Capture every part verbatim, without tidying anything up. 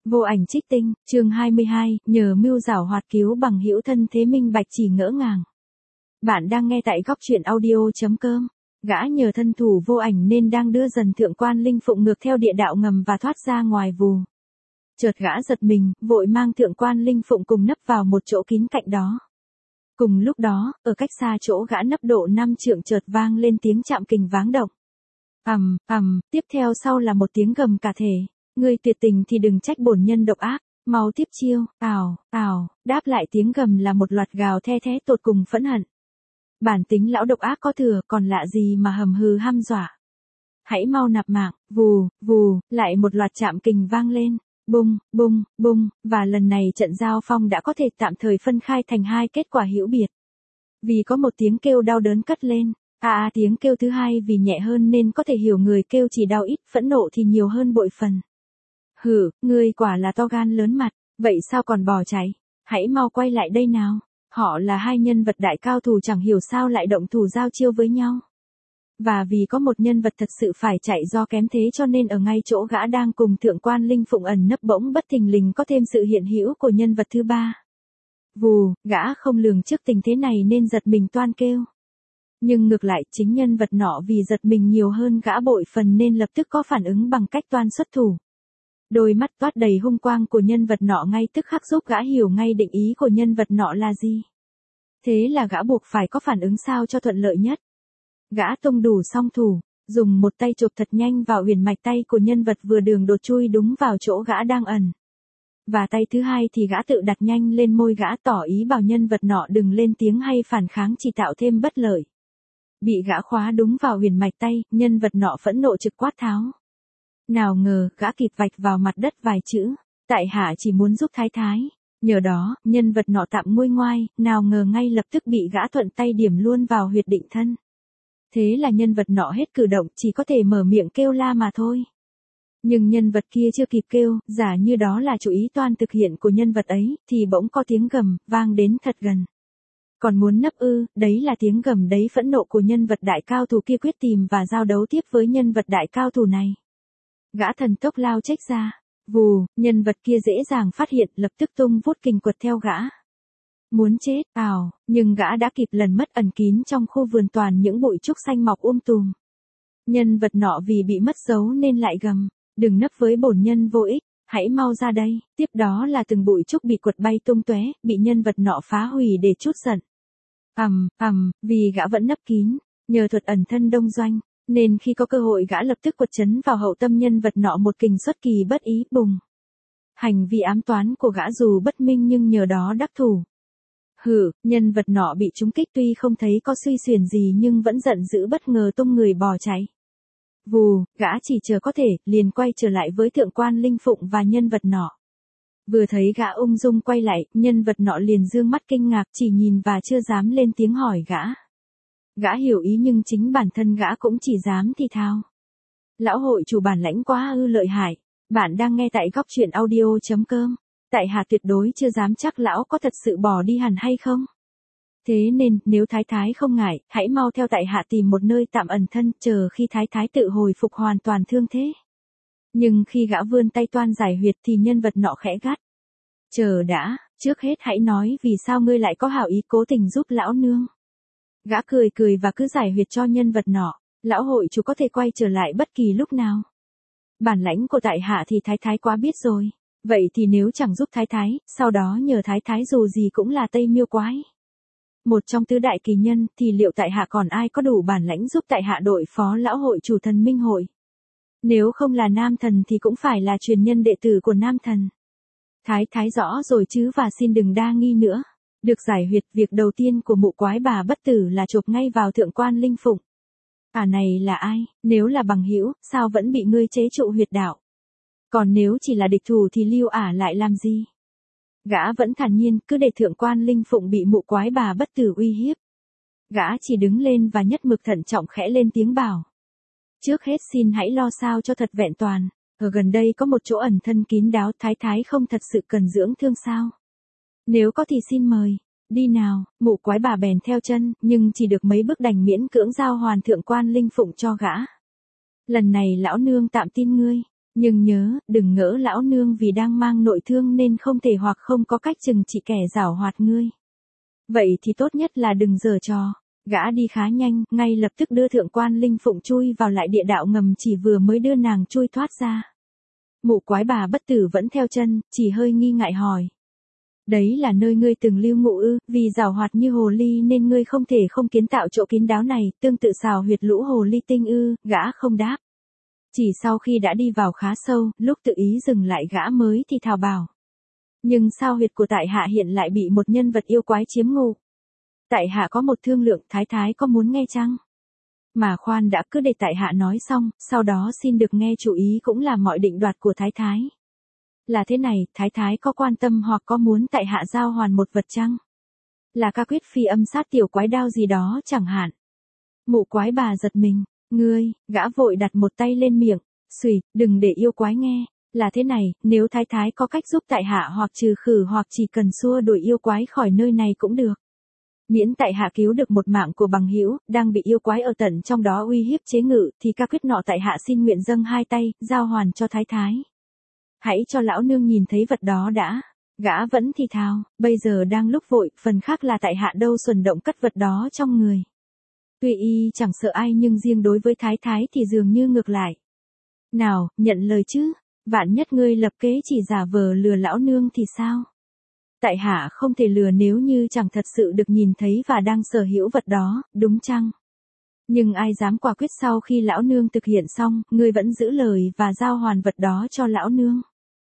Vô ảnh trích tinh, chương hai mươi hai, nhờ mưu giảo hoạt cứu bằng hữu thân thế minh bạch chỉ ngỡ ngàng. Bạn đang nghe tại góc truyện audio.com. Gã nhờ thân thủ vô ảnh nên đang đưa dần thượng quan linh phụng ngược theo địa đạo ngầm và thoát ra ngoài vù. Chợt gã giật mình, vội mang thượng quan linh phụng cùng nấp vào một chỗ kín cạnh đó. Cùng lúc đó, ở cách xa chỗ gã nấp độ năm trượng chợt vang lên tiếng chạm kình váng động. Ầm, ầm, tiếp theo sau là một tiếng gầm cả thể. Ngươi tuyệt tình thì đừng trách bổn nhân độc ác, mau tiếp chiêu, ào, ào, đáp lại tiếng gầm là một loạt gào the thé tột cùng phẫn hận. Bản tính lão độc ác có thừa, còn lạ gì mà hầm hừ hăm dọa. Hãy mau nạp mạng, vù, vù, lại một loạt chạm kình vang lên, bung, bung, bung, và lần này trận giao phong đã có thể tạm thời phân khai thành hai kết quả hữu biệt. Vì có một tiếng kêu đau đớn cất lên, à, à tiếng kêu thứ hai vì nhẹ hơn nên có thể hiểu người kêu chỉ đau ít, phẫn nộ thì nhiều hơn bội phần. Hử, ngươi quả là to gan lớn mặt, vậy sao còn bỏ chạy, hãy mau quay lại đây nào, họ là hai nhân vật đại cao thủ chẳng hiểu sao lại động thủ giao chiêu với nhau. Và vì có một nhân vật thật sự phải chạy do kém thế cho nên ở ngay chỗ gã đang cùng thượng quan linh phụng ẩn nấp bỗng bất thình lình có thêm sự hiện hữu của nhân vật thứ ba. Vù, gã không lường trước tình thế này nên giật mình toan kêu. Nhưng ngược lại chính nhân vật nọ vì giật mình nhiều hơn gã bội phần nên lập tức có phản ứng bằng cách toan xuất thủ. Đôi mắt toát đầy hung quang của nhân vật nọ ngay tức khắc giúp gã hiểu ngay định ý của nhân vật nọ là gì. Thế là gã buộc phải có phản ứng sao cho thuận lợi nhất. Gã tung đủ song thủ, dùng một tay chộp thật nhanh vào huyền mạch tay của nhân vật vừa đường đột chui đúng vào chỗ gã đang ẩn. Và tay thứ hai thì gã tự đặt nhanh lên môi gã tỏ ý bảo nhân vật nọ đừng lên tiếng hay phản kháng chỉ tạo thêm bất lợi. Bị gã khóa đúng vào huyền mạch tay, nhân vật nọ phẫn nộ trực quát tháo. Nào ngờ, gã kịp vạch vào mặt đất vài chữ, tại hạ chỉ muốn giúp thái thái. Nhờ đó, nhân vật nọ tạm nguôi ngoai, nào ngờ ngay lập tức bị gã thuận tay điểm luôn vào huyệt định thân. Thế là nhân vật nọ hết cử động, chỉ có thể mở miệng kêu la mà thôi. Nhưng nhân vật kia chưa kịp kêu, giả như đó là chủ ý toan thực hiện của nhân vật ấy, thì bỗng có tiếng gầm, vang đến thật gần. Còn muốn nấp ư, đấy là tiếng gầm đấy phẫn nộ của nhân vật đại cao thủ kia quyết tìm và giao đấu tiếp với nhân vật đại cao thủ này. Gã thần tốc lao chếch ra, vù, nhân vật kia dễ dàng phát hiện lập tức tung vút kình quật theo gã. Muốn chết, ào, nhưng gã đã kịp lần mất ẩn kín trong khu vườn toàn những bụi trúc xanh mọc um tùm. Nhân vật nọ vì bị mất dấu nên lại gầm, đừng nấp với bổn nhân vô ích, hãy mau ra đây, tiếp đó là từng bụi trúc bị quật bay tung tóe, bị nhân vật nọ phá hủy để trút giận. Ầm, ầm, vì gã vẫn nấp kín, nhờ thuật ẩn thân đông doanh, nên khi có cơ hội gã lập tức quật chấn vào hậu tâm nhân vật nọ một kình xuất kỳ bất ý bùng. Hành vi ám toán của gã dù bất minh nhưng nhờ đó đắc thủ. Hử, nhân vật nọ bị trúng kích tuy không thấy có suy xuyển gì nhưng vẫn giận dữ bất ngờ tung người bỏ chạy. Vù, gã chỉ chờ có thể, liền quay trở lại với thượng quan linh phụng và nhân vật nọ. Vừa thấy gã ung dung quay lại, nhân vật nọ liền dương mắt kinh ngạc chỉ nhìn và chưa dám lên tiếng hỏi gã. Gã hiểu ý nhưng chính bản thân gã cũng chỉ dám thì thào. Lão hội chủ bản lãnh quá ư lợi hại, bạn đang nghe tại góc truyện audio.com. Tại hạ tuyệt đối chưa dám chắc lão có thật sự bỏ đi hẳn hay không. Thế nên, nếu thái thái không ngại, hãy mau theo tại hạ tìm một nơi tạm ẩn thân, chờ khi thái thái tự hồi phục hoàn toàn thương thế. Nhưng khi gã vươn tay toan giải huyệt thì nhân vật nọ khẽ gắt. Chờ đã, trước hết hãy nói vì sao ngươi lại có hảo ý cố tình giúp lão nương. Gã cười cười và cứ giải huyệt cho nhân vật nọ, lão hội chủ có thể quay trở lại bất kỳ lúc nào. Bản lãnh của tại hạ thì thái thái quá biết rồi. Vậy thì nếu chẳng giúp thái thái, sau đó nhờ thái thái dù gì cũng là Tây Miêu Quái. Một trong tứ đại kỳ nhân thì liệu tại hạ còn ai có đủ bản lãnh giúp tại hạ đội phó lão hội chủ thần minh hội. Nếu không là nam thần thì cũng phải là truyền nhân đệ tử của nam thần. Thái thái rõ rồi chứ và xin đừng đa nghi nữa. Được giải huyệt việc đầu tiên của mụ quái bà bất tử là chộp ngay vào thượng quan linh phụng. À này là ai, nếu là bằng hữu, sao vẫn bị ngươi chế trụ huyệt đạo? Còn nếu chỉ là địch thủ thì lưu ả lại làm gì? Gã vẫn thản nhiên cứ để thượng quan linh phụng bị mụ quái bà bất tử uy hiếp. Gã chỉ đứng lên và nhất mực thận trọng khẽ lên tiếng bảo. Trước hết xin hãy lo sao cho thật vẹn toàn, ở gần đây có một chỗ ẩn thân kín đáo thái thái không thật sự cần dưỡng thương sao? Nếu có thì xin mời, đi nào, mụ quái bà bèn theo chân, nhưng chỉ được mấy bước đành miễn cưỡng giao hoàn thượng quan linh phụng cho gã. Lần này lão nương tạm tin ngươi. Nhưng nhớ, đừng ngỡ lão nương vì đang mang nội thương nên không thể hoặc không có cách chừng trị kẻ giảo hoạt ngươi. Vậy thì tốt nhất là đừng giở trò. Gã đi khá nhanh, ngay lập tức đưa thượng quan Linh Phụng chui vào lại địa đạo ngầm chỉ vừa mới đưa nàng chui thoát ra. Mụ quái bà bất tử vẫn theo chân, chỉ hơi nghi ngại hỏi. Đấy là nơi ngươi từng lưu ngụ ư, vì giảo hoạt như hồ ly nên ngươi không thể không kiến tạo chỗ kín đáo này, tương tự xào huyệt lũ hồ ly tinh ư, gã không đáp. Chỉ sau khi đã đi vào khá sâu, lúc tự ý dừng lại gã mới thì thào bảo. Nhưng sao huyệt của tại hạ hiện lại bị một nhân vật yêu quái chiếm ngụ? Tại hạ có một thương lượng, thái thái có muốn nghe chăng? Mà khoan đã, cứ để tại hạ nói xong, sau đó xin được nghe chủ ý cũng là mọi định đoạt của thái thái. Là thế này, thái thái có quan tâm hoặc có muốn tại hạ giao hoàn một vật chăng? Là ca quyết phi âm sát tiểu quái đao gì đó chẳng hạn. Mụ quái bà giật mình, ngươi, gã vội đặt một tay lên miệng, xùy, đừng để yêu quái nghe. Là thế này, nếu thái thái có cách giúp tại hạ hoặc trừ khử hoặc chỉ cần xua đuổi yêu quái khỏi nơi này cũng được. Miễn tại hạ cứu được một mạng của bằng hữu đang bị yêu quái ở tận trong đó uy hiếp chế ngự thì ca quyết nọ tại hạ xin nguyện dâng hai tay, giao hoàn cho thái thái. Hãy cho lão nương nhìn thấy vật đó đã. Gã vẫn thì thào, bây giờ đang lúc vội, phần khác là tại hạ đâu xuẩn động cất vật đó trong người. Tuy y chẳng sợ ai nhưng riêng đối với thái thái thì dường như ngược lại. Nào, nhận lời chứ, vạn nhất ngươi lập kế chỉ giả vờ lừa lão nương thì sao? Tại hạ không thể lừa nếu như chẳng thật sự được nhìn thấy và đang sở hữu vật đó, đúng chăng? Nhưng ai dám quả quyết sau khi lão nương thực hiện xong, ngươi vẫn giữ lời và giao hoàn vật đó cho lão nương.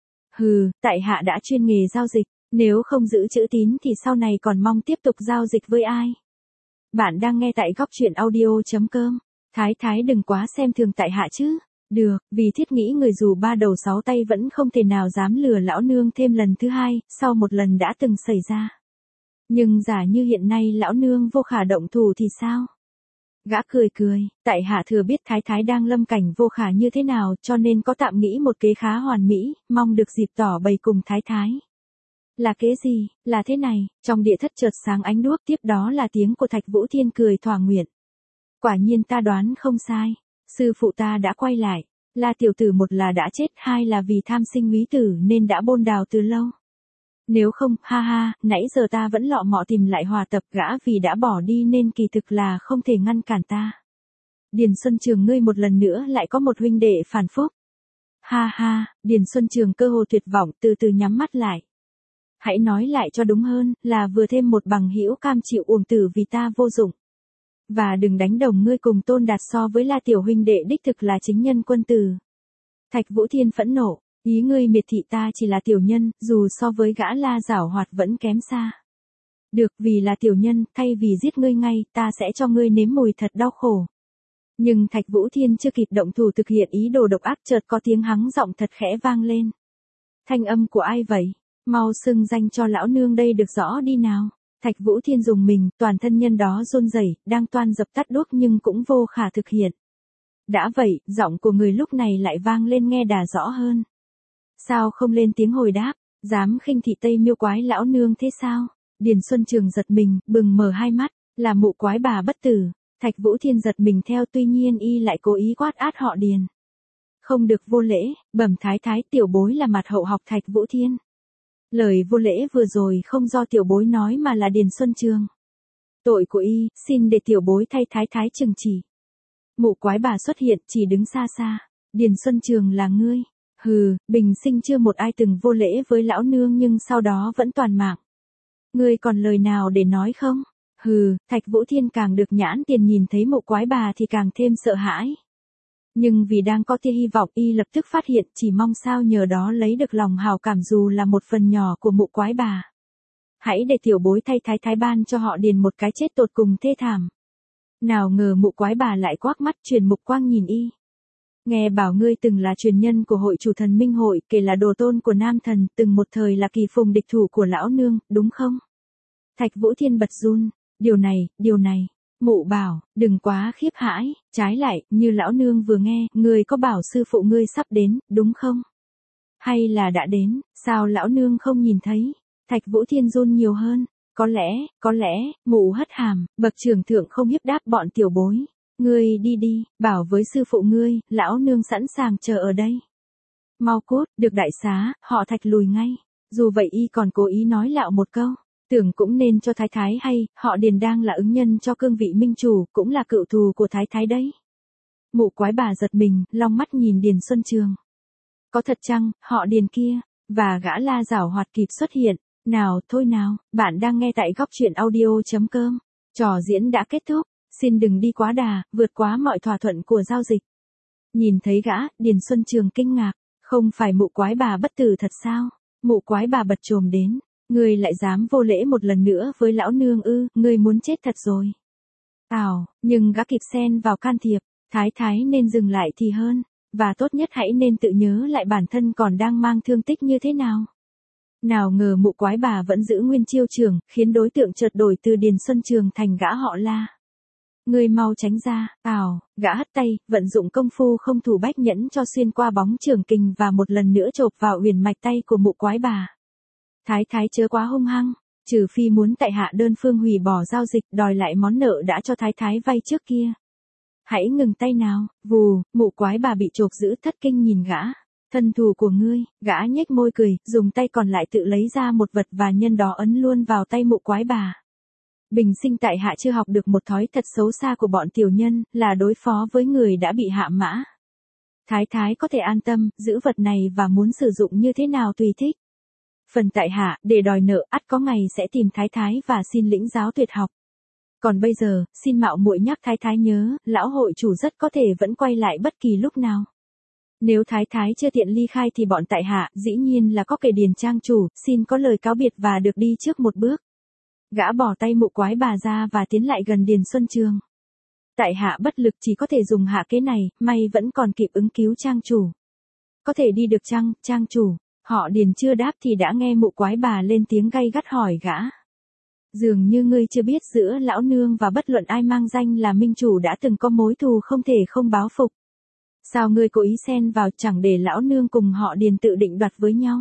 Hừ, tại hạ đã chuyên nghề giao dịch, nếu không giữ chữ tín thì sau này còn mong tiếp tục giao dịch với ai? Bạn đang nghe tại góc truyện audio.com. Thái thái đừng quá xem thường tại hạ chứ. Được, vì thiết nghĩ người dù ba đầu sáu tay vẫn không thể nào dám lừa lão nương thêm lần thứ hai, sau một lần đã từng xảy ra. Nhưng giả như hiện nay lão nương vô khả động thủ thì sao? Gã cười cười, tại hạ thừa biết thái thái đang lâm cảnh vô khả như thế nào cho nên có tạm nghĩ một kế khá hoàn mỹ, mong được dịp tỏ bày cùng thái thái. Là kế gì? Là thế này, trong địa thất chợt sáng ánh đuốc, tiếp đó là tiếng của Thạch Vũ Thiên cười thỏa nguyện. Quả nhiên ta đoán không sai. Sư phụ ta đã quay lại, là tiểu tử một là đã chết, hai là vì tham sinh úy tử nên đã bôn đào từ lâu. Nếu không, ha ha, nãy giờ ta vẫn lọ mọ tìm lại hòa tập gã vì đã bỏ đi nên kỳ thực là không thể ngăn cản ta. Điền Xuân Trường ngươi một lần nữa lại có một huynh đệ phản phúc. Ha ha, Điền Xuân Trường cơ hồ tuyệt vọng từ từ nhắm mắt lại. Hãy nói lại cho đúng hơn, là vừa thêm một bằng hữu cam chịu uổng tử vì ta vô dụng. Và đừng đánh đồng ngươi cùng Tôn Đạt so với La tiểu huynh đệ đích thực là chính nhân quân tử. Thạch Vũ Thiên phẫn nộ, ý ngươi miệt thị ta chỉ là tiểu nhân, dù so với gã La giảo hoạt vẫn kém xa. Được, vì là tiểu nhân, thay vì giết ngươi ngay, ta sẽ cho ngươi nếm mùi thật đau khổ. Nhưng Thạch Vũ Thiên chưa kịp động thủ thực hiện ý đồ độc ác chợt có tiếng hắng giọng thật khẽ vang lên. Thanh âm của ai vậy? Mau xưng danh cho lão nương đây được rõ đi nào. Thạch Vũ Thiên dùng mình, toàn thân nhân đó run rẩy, đang toan dập tắt đuốc nhưng cũng vô khả thực hiện. Đã vậy, giọng của người lúc này lại vang lên nghe đà rõ hơn. Sao không lên tiếng hồi đáp, dám khinh thị Tây Miêu quái lão nương thế sao? Điền Xuân Trường giật mình, bừng mở hai mắt, là mụ quái bà bất tử. Thạch Vũ Thiên giật mình theo, tuy nhiên y lại cố ý quát át họ Điền. Không được vô lễ, bẩm thái thái, tiểu bối là mặt hậu học Thạch Vũ Thiên. Lời vô lễ vừa rồi không do tiểu bối nói mà là Điền Xuân Trường. Tội của y, xin để tiểu bối thay thái thái trừng chỉ. Mụ quái bà xuất hiện, chỉ đứng xa xa. Điền Xuân Trường là ngươi. Hừ, bình sinh chưa một ai từng vô lễ với lão nương nhưng sau đó vẫn toàn mạng. Ngươi còn lời nào để nói không? Hừ, Thạch Vũ Thiên càng được nhãn tiền nhìn thấy mụ quái bà thì càng thêm sợ hãi. Nhưng vì đang có tia hy vọng y lập tức phát hiện, chỉ mong sao nhờ đó lấy được lòng hào cảm dù là một phần nhỏ của mụ quái bà. Hãy để tiểu bối thay thái thái ban cho họ Điền một cái chết tột cùng thê thảm. Nào ngờ mụ quái bà lại quắc mắt truyền mục quang nhìn y. Nghe bảo ngươi từng là truyền nhân của hội chủ thần minh hội, kể là đồ tôn của nam thần, từng một thời là kỳ phùng địch thủ của lão nương, đúng không? Thạch Vũ Thiên bật run, điều này, điều này. Mụ bảo, đừng quá khiếp hãi, trái lại, như lão nương vừa nghe, ngươi có bảo sư phụ ngươi sắp đến, đúng không? Hay là đã đến, sao lão nương không nhìn thấy? Thạch Vũ Thiên run nhiều hơn, có lẽ, có lẽ, mụ hất hàm, bậc trưởng thượng không hiếp đáp bọn tiểu bối. Ngươi đi đi, bảo với sư phụ ngươi, lão nương sẵn sàng chờ ở đây. Mau cút, được đại xá, họ Thạch lùi ngay. Dù vậy y còn cố ý nói lạo một câu. Tưởng cũng nên cho thái thái hay, họ Điền đang là ứng nhân cho cương vị minh chủ, cũng là cựu thù của thái thái đấy. Mụ quái bà giật mình, long mắt nhìn Điền Xuân Trường. Có thật chăng, họ Điền kia, và gã La giảo hoạt kịp xuất hiện. Nào, thôi nào, bạn đang nghe tại góc truyện audio.com. Trò diễn đã kết thúc, xin đừng đi quá đà, vượt quá mọi thỏa thuận của giao dịch. Nhìn thấy gã, Điền Xuân Trường kinh ngạc, không phải mụ quái bà bất tử thật sao? Mụ quái bà bật chồm đến, ngươi lại dám vô lễ một lần nữa với lão nương ư, ngươi muốn chết thật rồi. Ảo, nhưng gã kịp xen vào can thiệp, thái thái nên dừng lại thì hơn, và tốt nhất hãy nên tự nhớ lại bản thân còn đang mang thương tích như thế nào. Nào ngờ mụ quái bà vẫn giữ nguyên chiêu trường, khiến đối tượng chợt đổi từ Điền Xuân Trường thành gã họ La. Ngươi mau tránh ra, ảo, gã hất tay, vận dụng công phu không thủ bách nhẫn cho xuyên qua bóng trường kình và một lần nữa chộp vào huyền mạch tay của mụ quái bà. Thái thái chớ quá hung hăng, trừ phi muốn tại hạ đơn phương hủy bỏ giao dịch đòi lại món nợ đã cho thái thái vay trước kia. Hãy ngừng tay nào, vù, mụ quái bà bị chộp giữ thất kinh nhìn gã. Thân thù của ngươi, gã nhếch môi cười, dùng tay còn lại tự lấy ra một vật và nhân đó ấn luôn vào tay mụ quái bà. Bình sinh tại hạ chưa học được một thói thật xấu xa của bọn tiểu nhân, là đối phó với người đã bị hạ mã. Thái thái có thể an tâm, giữ vật này và muốn sử dụng như thế nào tùy thích. Phần tại hạ, để đòi nợ, ắt có ngày sẽ tìm thái thái và xin lĩnh giáo tuyệt học. Còn bây giờ, xin mạo muội nhắc thái thái nhớ, lão hội chủ rất có thể vẫn quay lại bất kỳ lúc nào. Nếu thái thái chưa tiện ly khai thì bọn tại hạ, dĩ nhiên là có kẻ Điền trang chủ, xin có lời cáo biệt và được đi trước một bước. Gã bỏ tay mụ quái bà ra và tiến lại gần Điền Xuân Trường. Tại hạ bất lực chỉ có thể dùng hạ kế này, may vẫn còn kịp ứng cứu trang chủ. Có thể đi được chăng, trang chủ? Họ Điền chưa đáp thì đã nghe mụ quái bà lên tiếng gay gắt hỏi gã. Dường như ngươi chưa biết giữa lão nương và bất luận ai mang danh là minh chủ đã từng có mối thù không thể không báo phục. Sao ngươi cố ý xen vào chẳng để lão nương cùng họ Điền tự định đoạt với nhau?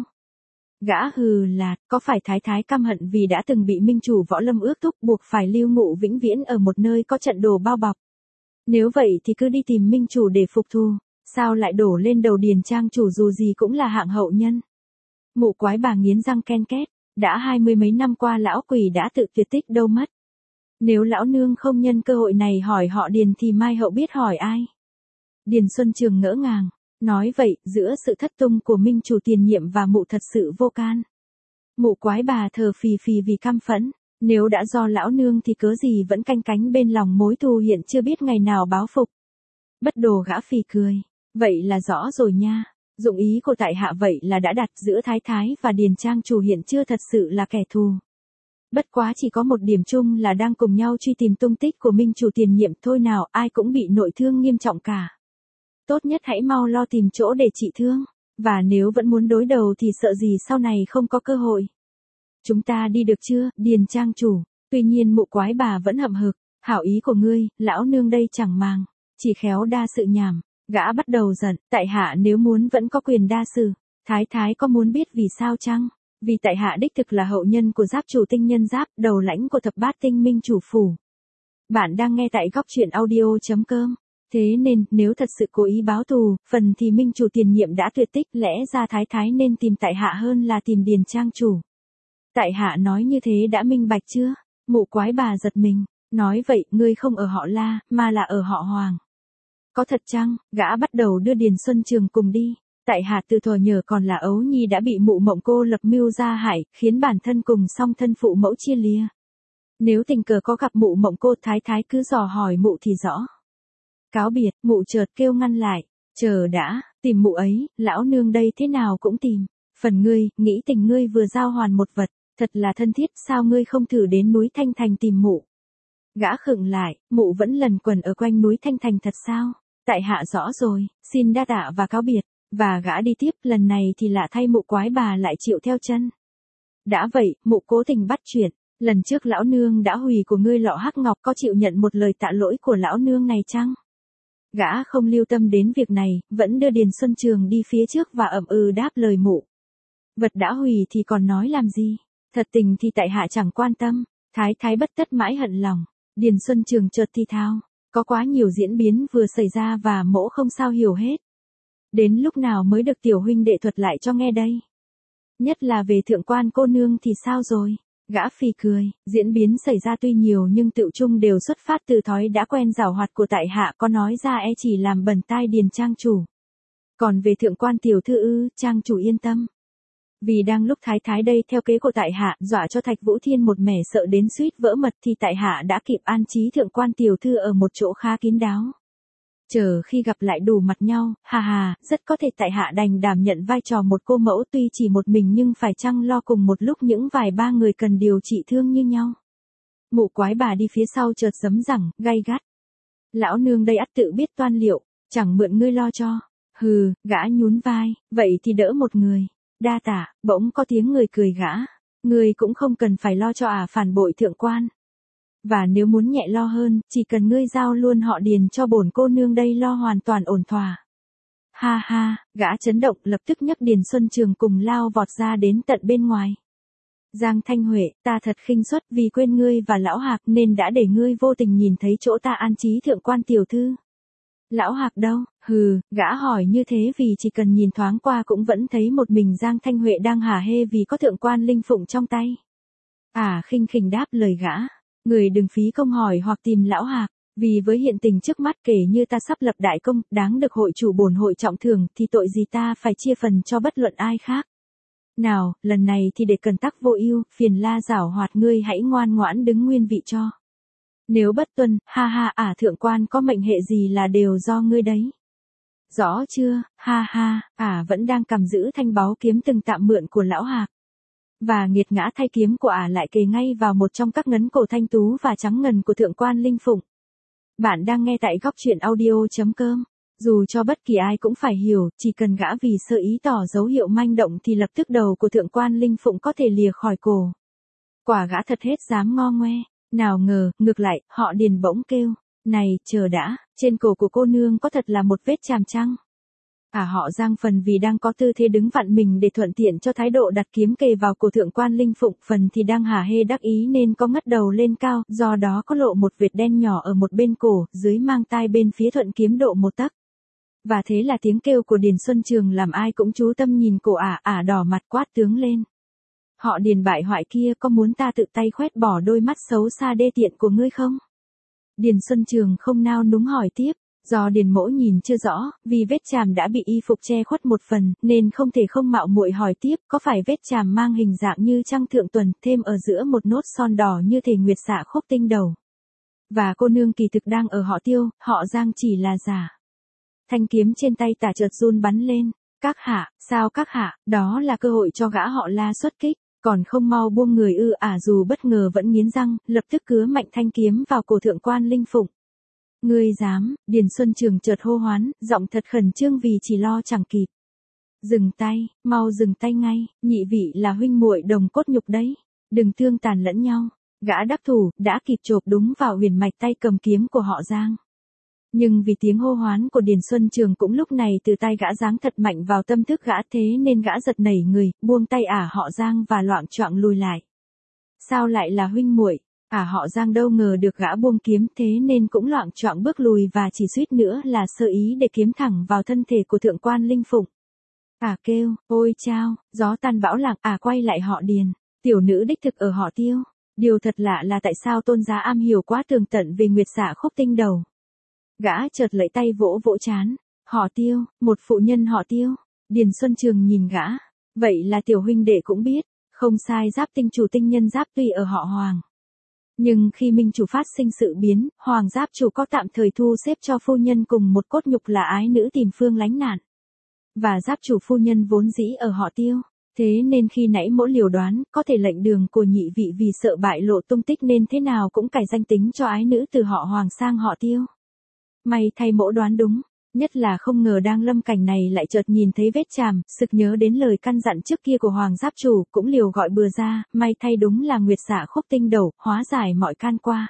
Gã hừ là, có phải thái thái căm hận vì đã từng bị minh chủ võ lâm ước thúc buộc phải lưu ngụ vĩnh viễn ở một nơi có trận đồ bao bọc? Nếu vậy thì cứ đi tìm minh chủ để phục thù, sao lại đổ lên đầu Điền trang chủ dù gì cũng là hạng hậu nhân? Mụ quái bà nghiến răng ken két, đã hai mươi mấy năm qua lão quỷ đã tự tuyệt tích đâu mất. Nếu lão nương không nhân cơ hội này hỏi họ Điền thì mai hậu biết hỏi ai? Điền Xuân Trường ngỡ ngàng, nói vậy, giữa sự thất tung của minh chủ tiền nhiệm và mụ thật sự vô can. Mụ quái bà thờ phì phì vì căm phẫn, nếu đã do lão nương thì cớ gì vẫn canh cánh bên lòng mối thù hiện chưa biết ngày nào báo phục. Bất đồ gã phì cười, vậy là rõ rồi nha, dụng ý của tại hạ vậy là đã đặt giữa thái thái và Điền trang chủ hiện chưa thật sự là kẻ thù. Bất quá chỉ có một điểm chung là đang cùng nhau truy tìm tung tích của minh chủ tiền nhiệm thôi nào, ai cũng bị nội thương nghiêm trọng cả. Tốt nhất hãy mau lo tìm chỗ để trị thương, và nếu vẫn muốn đối đầu thì sợ gì sau này không có cơ hội. Chúng ta đi được chưa, Điền trang chủ? Tuy nhiên mụ quái bà vẫn hậm hực, hảo ý của ngươi, lão nương đây chẳng màng, chỉ khéo đa sự nhảm. Gã bắt đầu giận, tại hạ nếu muốn vẫn có quyền đa sự, thái thái có muốn biết vì sao chăng? Vì tại hạ đích thực là hậu nhân của giáp chủ tinh nhân giáp, đầu lãnh của thập bát tinh minh chủ phủ. Bạn đang nghe tại góc truyện audio.com. Thế nên, nếu thật sự cố ý báo thù, phần thì minh chủ tiền nhiệm đã tuyệt tích, lẽ ra thái thái nên tìm tại hạ hơn là tìm Điền trang chủ. Tại hạ nói như thế đã minh bạch chưa? Mụ quái bà giật mình, nói vậy, ngươi không ở họ La, mà là ở họ Hoàng. Có thật chăng? Gã bắt đầu đưa Điền Xuân Trường cùng đi. Tại hạ từ thuở nhờ còn là ấu nhi đã bị mụ mộng cô lập mưu ra hại, khiến bản thân cùng song thân phụ mẫu chia lìa. Nếu tình cờ có gặp mụ mộng cô thái thái cứ dò hỏi mụ thì rõ. Cáo biệt, mụ chợt kêu ngăn lại, chờ đã, tìm mụ ấy, lão nương đây thế nào cũng tìm. Phần ngươi, nghĩ tình ngươi vừa giao hoàn một vật, thật là thân thiết, sao ngươi không thử đến núi Thanh Thành tìm mụ? Gã khựng lại, mụ vẫn lần quần ở quanh núi Thanh Thành thật sao? Tại hạ rõ rồi, xin đa tạ và cáo biệt. Và gã đi tiếp, lần này thì lạ thay mụ quái bà lại chịu theo chân. Đã vậy, mụ cố tình bắt chuyện, lần trước lão nương đã hủy của ngươi lọ hắc ngọc, có chịu nhận một lời tạ lỗi của lão nương này chăng? Gã không lưu tâm đến việc này, vẫn đưa Điền Xuân Trường đi phía trước và ậm ừ đáp lời mụ. Vật đã hủy thì còn nói làm gì? Thật tình thì tại hạ chẳng quan tâm. Thái thái bất tất mãi hận lòng. Điền Xuân Trường chợt thi thao, có quá nhiều diễn biến vừa xảy ra và mỗ không sao hiểu hết. Đến lúc nào mới được tiểu huynh đệ thuật lại cho nghe đây? Nhất là về thượng quan cô nương thì sao rồi? Gã phì cười, diễn biến xảy ra tuy nhiều nhưng tựu chung đều xuất phát từ thói đã quen giảo hoạt của tại hạ, có nói ra e chỉ làm bẩn tai điền trang chủ. Còn về thượng quan tiểu thư ư, trang chủ yên tâm. Vì đang lúc thái thái đây theo kế của tại hạ, dọa cho Thạch Vũ Thiên một mẻ sợ đến suýt vỡ mật thì tại hạ đã kịp an trí thượng quan tiểu thư ở một chỗ khá kín đáo. Chờ khi gặp lại đủ mặt nhau, hà hà, rất có thể tại hạ đành đảm nhận vai trò một cô mẫu tuy chỉ một mình nhưng phải chăng lo cùng một lúc những vài ba người cần điều trị thương như nhau. Mụ quái bà đi phía sau chợt giấm rằng, gay gắt. Lão nương đây ắt tự biết toan liệu, chẳng mượn ngươi lo cho. Hừ, gã nhún vai, vậy thì đỡ một người. Đa tả, bỗng có tiếng người cười gã. Ngươi cũng không cần phải lo cho à phản bội thượng quan. Và nếu muốn nhẹ lo hơn, chỉ cần ngươi giao luôn họ Điền cho bổn cô nương đây lo hoàn toàn ổn thỏa. Ha ha, gã chấn động lập tức nhấc Điền Xuân Trường cùng lao vọt ra đến tận bên ngoài. Giang Thanh Huệ, ta thật khinh suất vì quên ngươi và lão Hạc nên đã để ngươi vô tình nhìn thấy chỗ ta an trí thượng quan tiểu thư. Lão Hạc đâu? Hừ, gã hỏi như thế vì chỉ cần nhìn thoáng qua cũng vẫn thấy một mình Giang Thanh Huệ đang hả hê vì có thượng quan linh phụng trong tay. À khinh khỉnh đáp lời gã. Người đừng phí công hỏi hoặc tìm lão Hạc, vì với hiện tình trước mắt kể như ta sắp lập đại công, đáng được hội chủ bổn hội trọng thưởng thì tội gì ta phải chia phần cho bất luận ai khác. Nào, lần này thì để cần tắc vô ưu, phiền la giảo hoạt ngươi hãy ngoan ngoãn đứng nguyên vị cho. Nếu bất tuân, ha ha ả thượng quan có mệnh hệ gì là đều do ngươi đấy. Rõ chưa, ha ha, ả vẫn đang cầm giữ thanh báu kiếm từng tạm mượn của lão Hạc. Và nghiệt ngã thay kiếm của ả lại kề ngay vào một trong các ngấn cổ thanh tú và trắng ngần của thượng quan linh phụng. Bạn đang nghe tại góc truyện audio.com. Dù cho bất kỳ ai cũng phải hiểu, chỉ cần gã vì sơ ý tỏ dấu hiệu manh động thì lập tức đầu của thượng quan linh phụng có thể lìa khỏi cổ. Quả gã thật hết dám ngo ngoe. Nào ngờ, ngược lại, họ Điền bỗng kêu. Này, chờ đã, trên cổ của cô nương có thật là một vết chàm chăng? À họ Giang phần vì đang có tư thế đứng vặn mình để thuận tiện cho thái độ đặt kiếm kề vào cổ thượng quan linh phụng, phần thì đang hả hê đắc ý nên có ngất đầu lên cao, do đó có lộ một vệt đen nhỏ ở một bên cổ, dưới mang tai bên phía thuận kiếm độ một tấc. Và thế là tiếng kêu của Điền Xuân Trường làm ai cũng chú tâm nhìn cổ ả, ả đỏ mặt quát tướng lên. Họ Điền bại hoại kia, có muốn ta tự tay khoét bỏ đôi mắt xấu xa đê tiện của ngươi không? Điền Xuân Trường không nao núng hỏi tiếp. Do Điền Mỗ nhìn chưa rõ, vì vết chàm đã bị y phục che khuất một phần, nên không thể không mạo muội hỏi tiếp, có phải vết chàm mang hình dạng như trăng thượng tuần, thêm ở giữa một nốt son đỏ như thể nguyệt xạ khúc tinh đầu. Và cô nương kỳ thực đang ở họ Tiêu, họ Giang chỉ là giả. Thanh kiếm trên tay tả chợt run bắn lên. Các hạ, sao các hạ, đó là cơ hội cho gã họ La xuất kích, còn không mau buông người ư? À dù bất ngờ vẫn nghiến răng, lập tức cứa mạnh thanh kiếm vào cổ thượng quan linh phụng. Ngươi dám, Điền Xuân Trường chợt hô hoán, giọng thật khẩn trương vì chỉ lo chẳng kịp. Dừng tay, mau dừng tay ngay, nhị vị là huynh muội đồng cốt nhục đấy, đừng thương tàn lẫn nhau. Gã đắc thủ, đã kịp chộp đúng vào huyền mạch tay cầm kiếm của họ Giang. Nhưng vì tiếng hô hoán của Điền Xuân Trường cũng lúc này từ tay gã giáng thật mạnh vào tâm thức gã, thế nên gã giật nảy người, buông tay ả họ Giang và loạng choạng lùi lại. Sao lại là huynh muội? À họ Giang đâu ngờ được gã buông kiếm, thế nên cũng loạng choạng bước lùi và chỉ suýt nữa là sơ ý để kiếm thẳng vào thân thể của thượng quan linh phụng. À kêu, ôi chao, gió tan bão lạc, à quay lại họ Điền, tiểu nữ đích thực ở họ Tiêu. Điều thật lạ là tại sao tôn giá am hiểu quá tường tận về nguyệt xạ khúc tinh đầu. Gã chợt lấy tay vỗ vỗ trán. Họ Tiêu, một phụ nhân họ Tiêu. Điền Xuân Trường nhìn gã. Vậy là tiểu huynh đệ cũng biết. Không sai, giáp tinh chủ tinh nhân giáp tuy ở họ Hoàng. Nhưng khi minh chủ phát sinh sự biến, Hoàng giáp chủ có tạm thời thu xếp cho phu nhân cùng một cốt nhục là ái nữ tìm phương lánh nạn. Và giáp chủ phu nhân vốn dĩ ở họ Tiêu. Thế nên khi nãy mỗi liều đoán, có thể lệnh đường của nhị vị vì sợ bại lộ tung tích nên thế nào cũng cải danh tính cho ái nữ từ họ Hoàng sang họ Tiêu. May thay mỗ đoán đúng, nhất là không ngờ đang lâm cảnh này lại chợt nhìn thấy vết chàm, sực nhớ đến lời căn dặn trước kia của Hoàng giáp chủ, cũng liều gọi bừa ra, may thay đúng là nguyệt xạ khúc tinh đầu, hóa giải mọi can qua.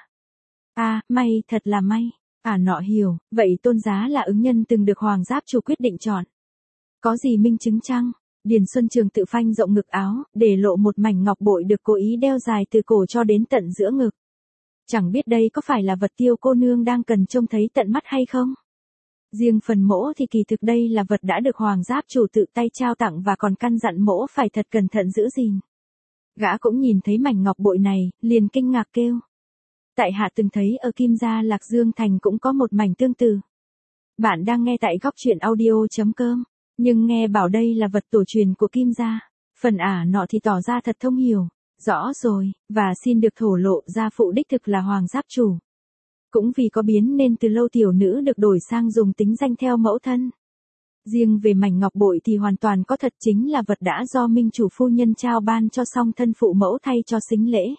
À, may, thật là may. À nọ hiểu, vậy tôn giá là ứng nhân từng được Hoàng giáp chủ quyết định chọn. Có gì minh chứng chăng? Điền Xuân Trường tự phanh rộng ngực áo, để lộ một mảnh ngọc bội được cố ý đeo dài từ cổ cho đến tận giữa ngực. Chẳng biết đây có phải là vật Tiêu cô nương đang cần trông thấy tận mắt hay không? Riêng phần mỗ thì kỳ thực đây là vật đã được Hoàng Giáp chủ tự tay trao tặng và còn căn dặn mỗ phải thật cẩn thận giữ gìn. Gã cũng nhìn thấy mảnh ngọc bội này, liền kinh ngạc kêu. Tại hạ từng thấy ở Kim Gia Lạc Dương Thành cũng có một mảnh tương tự. Bạn đang nghe tại góc truyện audio.com, nhưng nghe bảo đây là vật tổ truyền của Kim Gia. Phần ả nọ thì tỏ ra thật thông hiểu. Rõ rồi, và xin được thổ lộ gia phụ đích thực là Hoàng Giáp chủ. Cũng vì có biến nên từ lâu tiểu nữ được đổi sang dùng tính danh theo mẫu thân. Riêng về mảnh ngọc bội thì hoàn toàn có thật, chính là vật đã do minh chủ phu nhân trao ban cho song thân phụ mẫu thay cho sính lễ.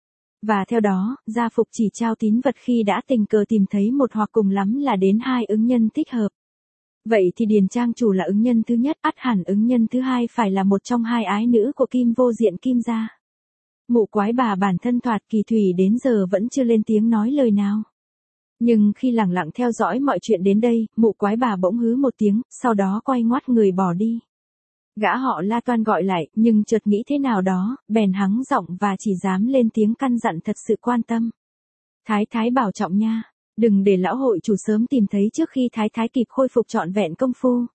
Và theo đó, gia phục chỉ trao tín vật khi đã tình cờ tìm thấy một hoặc cùng lắm là đến hai ứng nhân thích hợp. Vậy thì Điền Trang chủ là ứng nhân thứ nhất, ắt hẳn ứng nhân thứ hai phải là một trong hai ái nữ của Kim Vô Diện Kim Gia. Mụ quái bà bản thân thoạt kỳ thủy đến giờ vẫn chưa lên tiếng nói lời nào. Nhưng khi lặng lặng theo dõi mọi chuyện đến đây, mụ quái bà bỗng hứ một tiếng, sau đó quay ngoắt người bỏ đi. Gã họ La toan gọi lại, nhưng chợt nghĩ thế nào đó, bèn hắng giọng và chỉ dám lên tiếng căn dặn thật sự quan tâm. Thái thái bảo trọng nha, đừng để lão hội chủ sớm tìm thấy trước khi thái thái kịp khôi phục trọn vẹn công phu.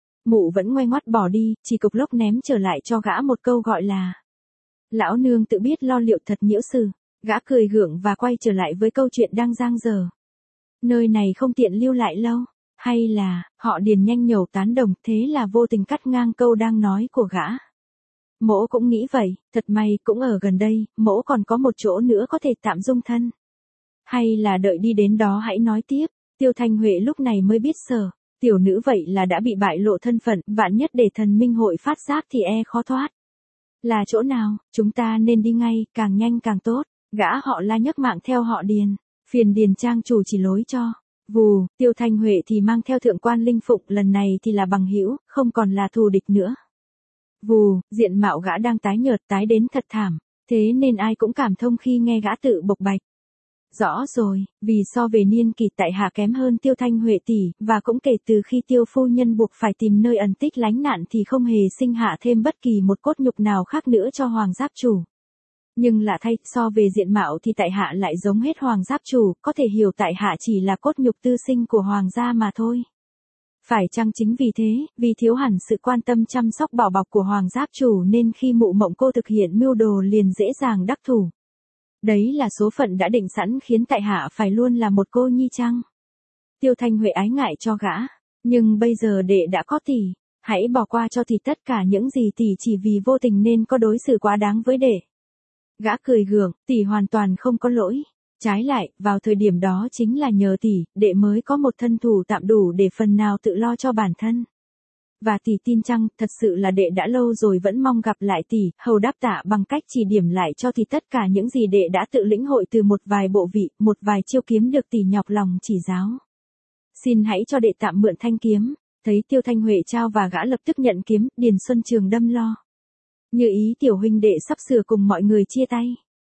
Mụ vẫn ngoay ngoắt bỏ đi, chỉ cục lốc ném trở lại cho gã một câu gọi là: Lão nương tự biết lo liệu thật nhiễu sự. Gã cười gượng và quay trở lại với câu chuyện đang dang dở. Nơi này không tiện lưu lại lâu. Hay là, họ Điền nhanh nhẩu tán đồng, thế là vô tình cắt ngang câu đang nói của gã. Mỗ cũng nghĩ vậy, thật may cũng ở gần đây, mỗ còn có một chỗ nữa có thể tạm dung thân. Hay là đợi đi đến đó hãy nói tiếp. Tiêu Thanh Huệ lúc này mới biết sở, tiểu nữ vậy là đã bị bại lộ thân phận, vạn nhất để thần minh hội phát giác thì e khó thoát. Là chỗ nào, chúng ta nên đi ngay, càng nhanh càng tốt. Gã họ La nhấc mạng theo họ Điền, phiền Điền Trang chủ chỉ lối cho. Vù, Tiêu Thanh Huệ thì mang theo thượng quan Linh Phụng, lần này thì là bằng hữu, không còn là thù địch nữa. Vù, diện mạo gã đang tái nhợt tái đến thật thảm, thế nên ai cũng cảm thông khi nghe gã tự bộc bạch. Rõ rồi, vì so về niên kỷ tại hạ kém hơn Tiêu Thanh Huệ tỷ, và cũng kể từ khi Tiêu phu nhân buộc phải tìm nơi ẩn tích lánh nạn thì không hề sinh hạ thêm bất kỳ một cốt nhục nào khác nữa cho Hoàng Giáp chủ. Nhưng lạ thay, so về diện mạo thì tại hạ lại giống hết Hoàng Giáp chủ, có thể hiểu tại hạ chỉ là cốt nhục tư sinh của Hoàng gia mà thôi. Phải chăng chính vì thế, vì thiếu hẳn sự quan tâm chăm sóc bảo bọc của Hoàng Giáp chủ nên khi Mụ Mộng Cô thực hiện mưu đồ liền dễ dàng đắc thủ. Đấy là số phận đã định sẵn khiến tại hạ phải luôn là một cô nhi chăng? Tiêu Thanh Huệ ái ngại cho gã, nhưng bây giờ đệ đã có tỷ, hãy bỏ qua cho tỷ tất cả những gì tỷ chỉ vì vô tình nên có đối xử quá đáng với đệ. Gã cười gượng, tỷ hoàn toàn không có lỗi. Trái lại, vào thời điểm đó chính là nhờ tỷ, đệ mới có một thân thủ tạm đủ để phần nào tự lo cho bản thân. Và tỷ tin chăng, thật sự là đệ đã lâu rồi vẫn mong gặp lại tỷ, hầu đáp tạ bằng cách chỉ điểm lại cho tỷ tất cả những gì đệ đã tự lĩnh hội từ một vài bộ vị, một vài chiêu kiếm được tỷ nhọc lòng chỉ giáo. Xin hãy cho đệ tạm mượn thanh kiếm. Thấy Tiêu Thanh Huệ trao và gã lập tức nhận kiếm, Điền Xuân Trường đâm lo. Như ý tiểu huynh đệ sắp sửa cùng mọi người chia tay.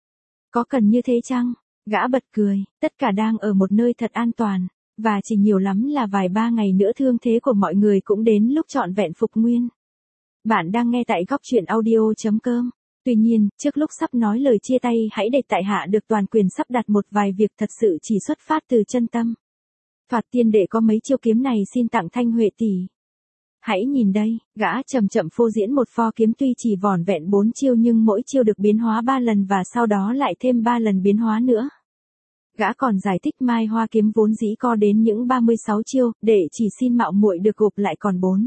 Có cần như thế chăng? Gã bật cười, tất cả đang ở một nơi thật an toàn, và chỉ nhiều lắm là vài ba ngày nữa thương thế của mọi người cũng đến lúc trọn vẹn phục nguyên. Bạn đang nghe tại góc truyện audio.com. Tuy nhiên, trước lúc sắp nói lời chia tay hãy để tại hạ được toàn quyền sắp đặt một vài việc thật sự chỉ xuất phát từ chân tâm. Thoạt tiên đệ có mấy chiêu kiếm này xin tặng Thanh Huệ tỷ. Hãy nhìn đây, gã chậm chậm phô diễn một pho kiếm tuy chỉ vỏn vẹn bốn chiêu nhưng mỗi chiêu được biến hóa ba lần và sau đó lại thêm ba lần biến hóa nữa. Gã còn giải thích mai hoa kiếm vốn dĩ có đến những ba mươi sáu chiêu, để chỉ xin mạo muội được gộp lại còn bốn.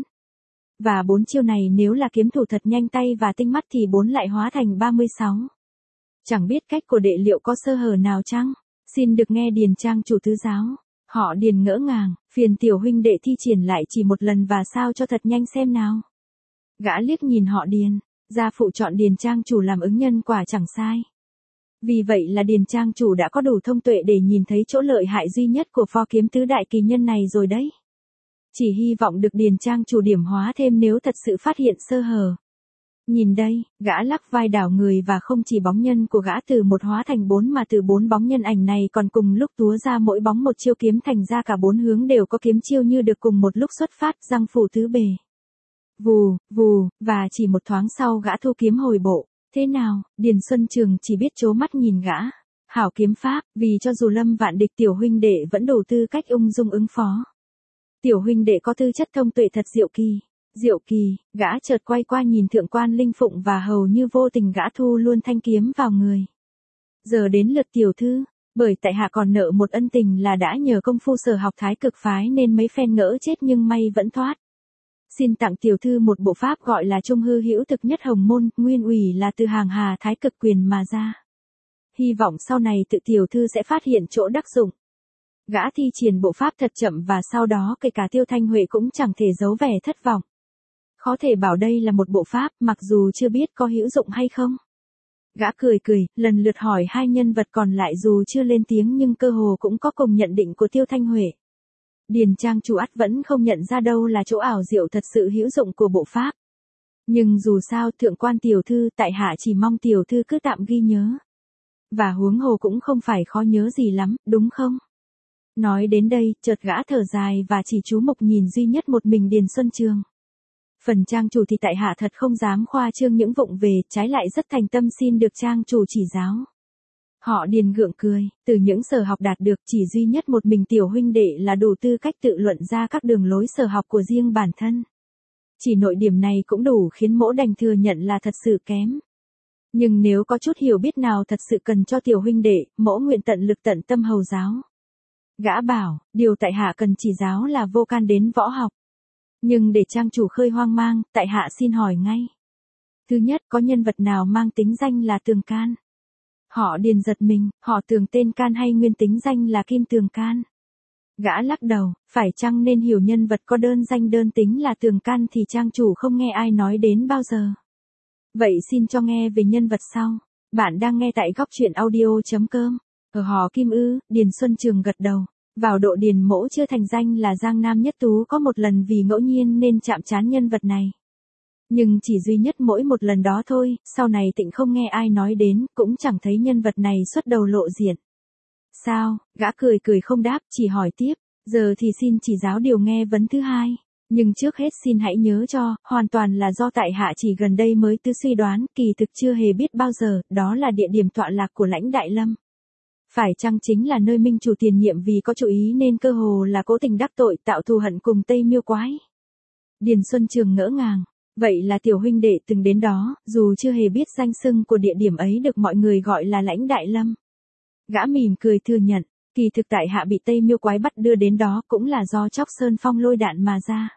Và bốn chiêu này nếu là kiếm thủ thật nhanh tay và tinh mắt thì bốn lại hóa thành ba mươi sáu. Chẳng biết cách của đệ liệu có sơ hở nào chăng? Xin được nghe Điền Trang chủ tứ giáo. Họ Điền ngỡ ngàng, phiền tiểu huynh đệ thi triển lại chỉ một lần và sao cho thật nhanh xem nào. Gã liếc nhìn họ Điền, gia phụ chọn Điền Trang chủ làm ứng nhân quả chẳng sai. Vì vậy là Điền Trang chủ đã có đủ thông tuệ để nhìn thấy chỗ lợi hại duy nhất của pho kiếm tứ đại kỳ nhân này rồi đấy. Chỉ hy vọng được Điền Trang chủ điểm hóa thêm nếu thật sự phát hiện sơ hở. Nhìn đây, gã lắc vai đảo người và không chỉ bóng nhân của gã từ một hóa thành bốn mà từ bốn bóng nhân ảnh này còn cùng lúc túa ra mỗi bóng một chiêu kiếm, thành ra cả bốn hướng đều có kiếm chiêu như được cùng một lúc xuất phát, răng phủ tứ bề. Vù, vù, và chỉ một thoáng sau gã thu kiếm hồi bộ. Thế nào, Điền Xuân Trường chỉ biết trố mắt nhìn gã. Hảo kiếm pháp, vì cho dù lâm vạn địch tiểu huynh đệ vẫn đủ tư cách ung dung ứng phó. Tiểu huynh đệ có tư chất thông tuệ thật diệu kỳ. Diệu kỳ, gã chợt quay qua nhìn thượng quan Linh Phụng và hầu như vô tình gã thu luôn thanh kiếm vào người. Giờ đến lượt tiểu thư, bởi tại hạ còn nợ một ân tình là đã nhờ công phu sở học thái cực phái nên mấy phen ngỡ chết nhưng may vẫn thoát. Xin tặng tiểu thư một bộ pháp gọi là Trung Hư Hữu Thực Nhất Hồng Môn, nguyên ủy là từ hàng hà thái cực quyền mà ra. Hy vọng sau này tự tiểu thư sẽ phát hiện chỗ đắc dụng. Gã thi triển bộ pháp thật chậm và sau đó kể cả Tiêu Thanh Huệ cũng chẳng thể giấu vẻ thất vọng. Khó thể bảo đây là một bộ pháp mặc dù chưa biết có hữu dụng hay không. Gã cười cười, lần lượt hỏi hai nhân vật còn lại dù chưa lên tiếng nhưng cơ hồ cũng có cùng nhận định của Tiêu Thanh Huệ. Điền Trang chủ ắt vẫn không nhận ra đâu là chỗ ảo diệu thật sự hữu dụng của bộ pháp. Nhưng dù sao thượng quan tiểu thư tại hạ chỉ mong tiểu thư cứ tạm ghi nhớ. Và huống hồ cũng không phải khó nhớ gì lắm, đúng không? Nói đến đây, chợt gã thở dài và chỉ chú mục nhìn duy nhất một mình Điền Xuân Trường. Phần trang chủ thì tại hạ thật không dám khoa trương những vụng về, trái lại rất thành tâm xin được trang chủ chỉ giáo. Họ Điền gượng cười, từ những sở học đạt được chỉ duy nhất một mình tiểu huynh đệ là đủ tư cách tự luận ra các đường lối sở học của riêng bản thân. Chỉ nội điểm này cũng đủ khiến mỗ đành thừa nhận là thật sự kém. Nhưng nếu có chút hiểu biết nào thật sự cần cho tiểu huynh đệ, mỗ nguyện tận lực tận tâm hầu giáo. Gã bảo, điều tại hạ cần chỉ giáo là vô can đến võ học. Nhưng để trang chủ khơi hoang mang, tại hạ xin hỏi ngay. Thứ nhất, có nhân vật nào mang tính danh là Tường Can? Họ Điền giật mình, họ Tường tên Can hay nguyên tính danh là Kim Tường Can? Gã lắc đầu, phải chăng nên hiểu nhân vật có đơn danh đơn tính là Tường Can thì trang chủ không nghe ai nói đến bao giờ. Vậy xin cho nghe về nhân vật sau. Bạn đang nghe tại góc truyện audio.com. Ở hò Kim ư, Điền Xuân Trường gật đầu. Vào độ Điền mỗ chưa thành danh là Giang Nam Nhất Tú có một lần vì ngẫu nhiên nên chạm trán nhân vật này. Nhưng chỉ duy nhất mỗi một lần đó thôi, sau này tịnh không nghe ai nói đến, cũng chẳng thấy nhân vật này xuất đầu lộ diện. Sao, gã cười cười không đáp, chỉ hỏi tiếp, giờ thì xin chỉ giáo điều nghe vấn thứ hai. Nhưng trước hết xin hãy nhớ cho, hoàn toàn là do tại hạ chỉ gần đây mới tư suy đoán, kỳ thực chưa hề biết bao giờ, đó là địa điểm tọa lạc của lãnh Đại Lâm. Phải chăng chính là nơi minh chủ tiền nhiệm vì có chủ ý nên cơ hồ là cố tình đắc tội tạo thù hận cùng Tây Miêu Quái. Điền Xuân Trường ngỡ ngàng, vậy là tiểu huynh đệ từng đến đó, dù chưa hề biết danh xưng của địa điểm ấy được mọi người gọi là lãnh Đại Lâm. Gã mỉm cười thừa nhận, kỳ thực tại hạ bị Tây Miêu Quái bắt đưa đến đó cũng là do Chóc Sơn Phong lôi đạn mà ra.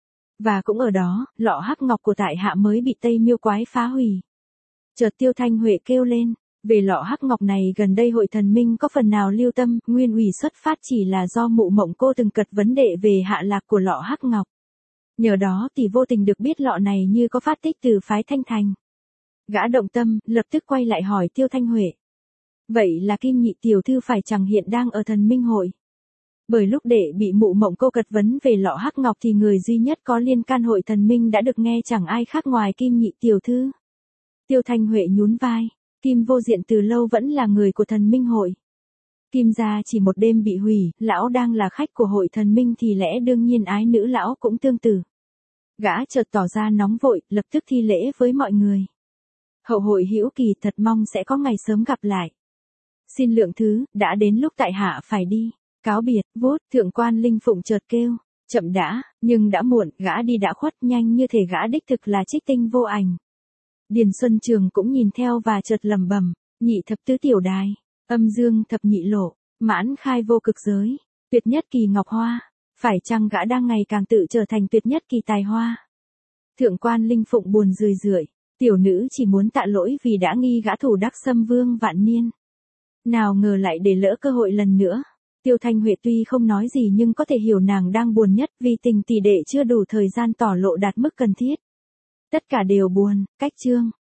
Và cũng ở đó, lọ hắc ngọc của tại hạ mới bị Tây Miêu Quái phá hủy. Chợt Tiêu Thanh Huệ kêu lên, về lọ hắc ngọc này gần đây hội thần minh có phần nào lưu tâm, nguyên ủy xuất phát chỉ là do mụ mộng cô từng cật vấn đề về hạ lạc của lọ hắc ngọc. Nhờ đó thì vô tình được biết lọ này như có phát tích từ phái Thanh Thành. Gã động tâm, lập tức quay lại hỏi Tiêu Thanh Huệ. Vậy là Kim Nhị tiểu thư phải chẳng hiện đang ở thần minh hội? Bởi lúc đệ bị mụ mộng cô cật vấn về lọ hắc ngọc thì người duy nhất có liên can hội thần minh đã được nghe chẳng ai khác ngoài Kim Nhị tiểu thư. Tiêu Thanh Huệ nhún vai, Kim Vô Diện từ lâu vẫn là người của thần minh hội. Kim gia chỉ một đêm bị hủy, lão đang là khách của hội thần minh thì lẽ đương nhiên ái nữ lão cũng tương tự. Gã chợt tỏ ra nóng vội, lập tức thi lễ với mọi người. Hậu hội hữu kỳ thật mong sẽ có ngày sớm gặp lại. Xin lượng thứ, đã đến lúc tại hạ phải đi. Cáo biệt, vút, thượng quan Linh Phụng chợt kêu. Chậm đã, nhưng đã muộn, gã đi đã khuất nhanh như thể gã đích thực là Trích Tinh Vô Ảnh. Điền Xuân Trường cũng nhìn theo và chợt lẩm bẩm, nhị thập tứ tiểu đài, âm dương thập nhị lộ, mãn khai vô cực giới, tuyệt nhất kỳ ngọc hoa, phải chăng gã đang ngày càng tự trở thành tuyệt nhất kỳ tài hoa? Thượng quan Linh Phụng buồn rười rượi, tiểu nữ chỉ muốn tạ lỗi vì đã nghi gã thủ đắc xâm vương vạn niên. Nào ngờ lại để lỡ cơ hội lần nữa. Tiêu Thanh Huệ tuy không nói gì nhưng có thể hiểu nàng đang buồn nhất vì tình tỷ đệ chưa đủ thời gian tỏ lộ đạt mức cần thiết. Tất cả đều buồn, cách chương.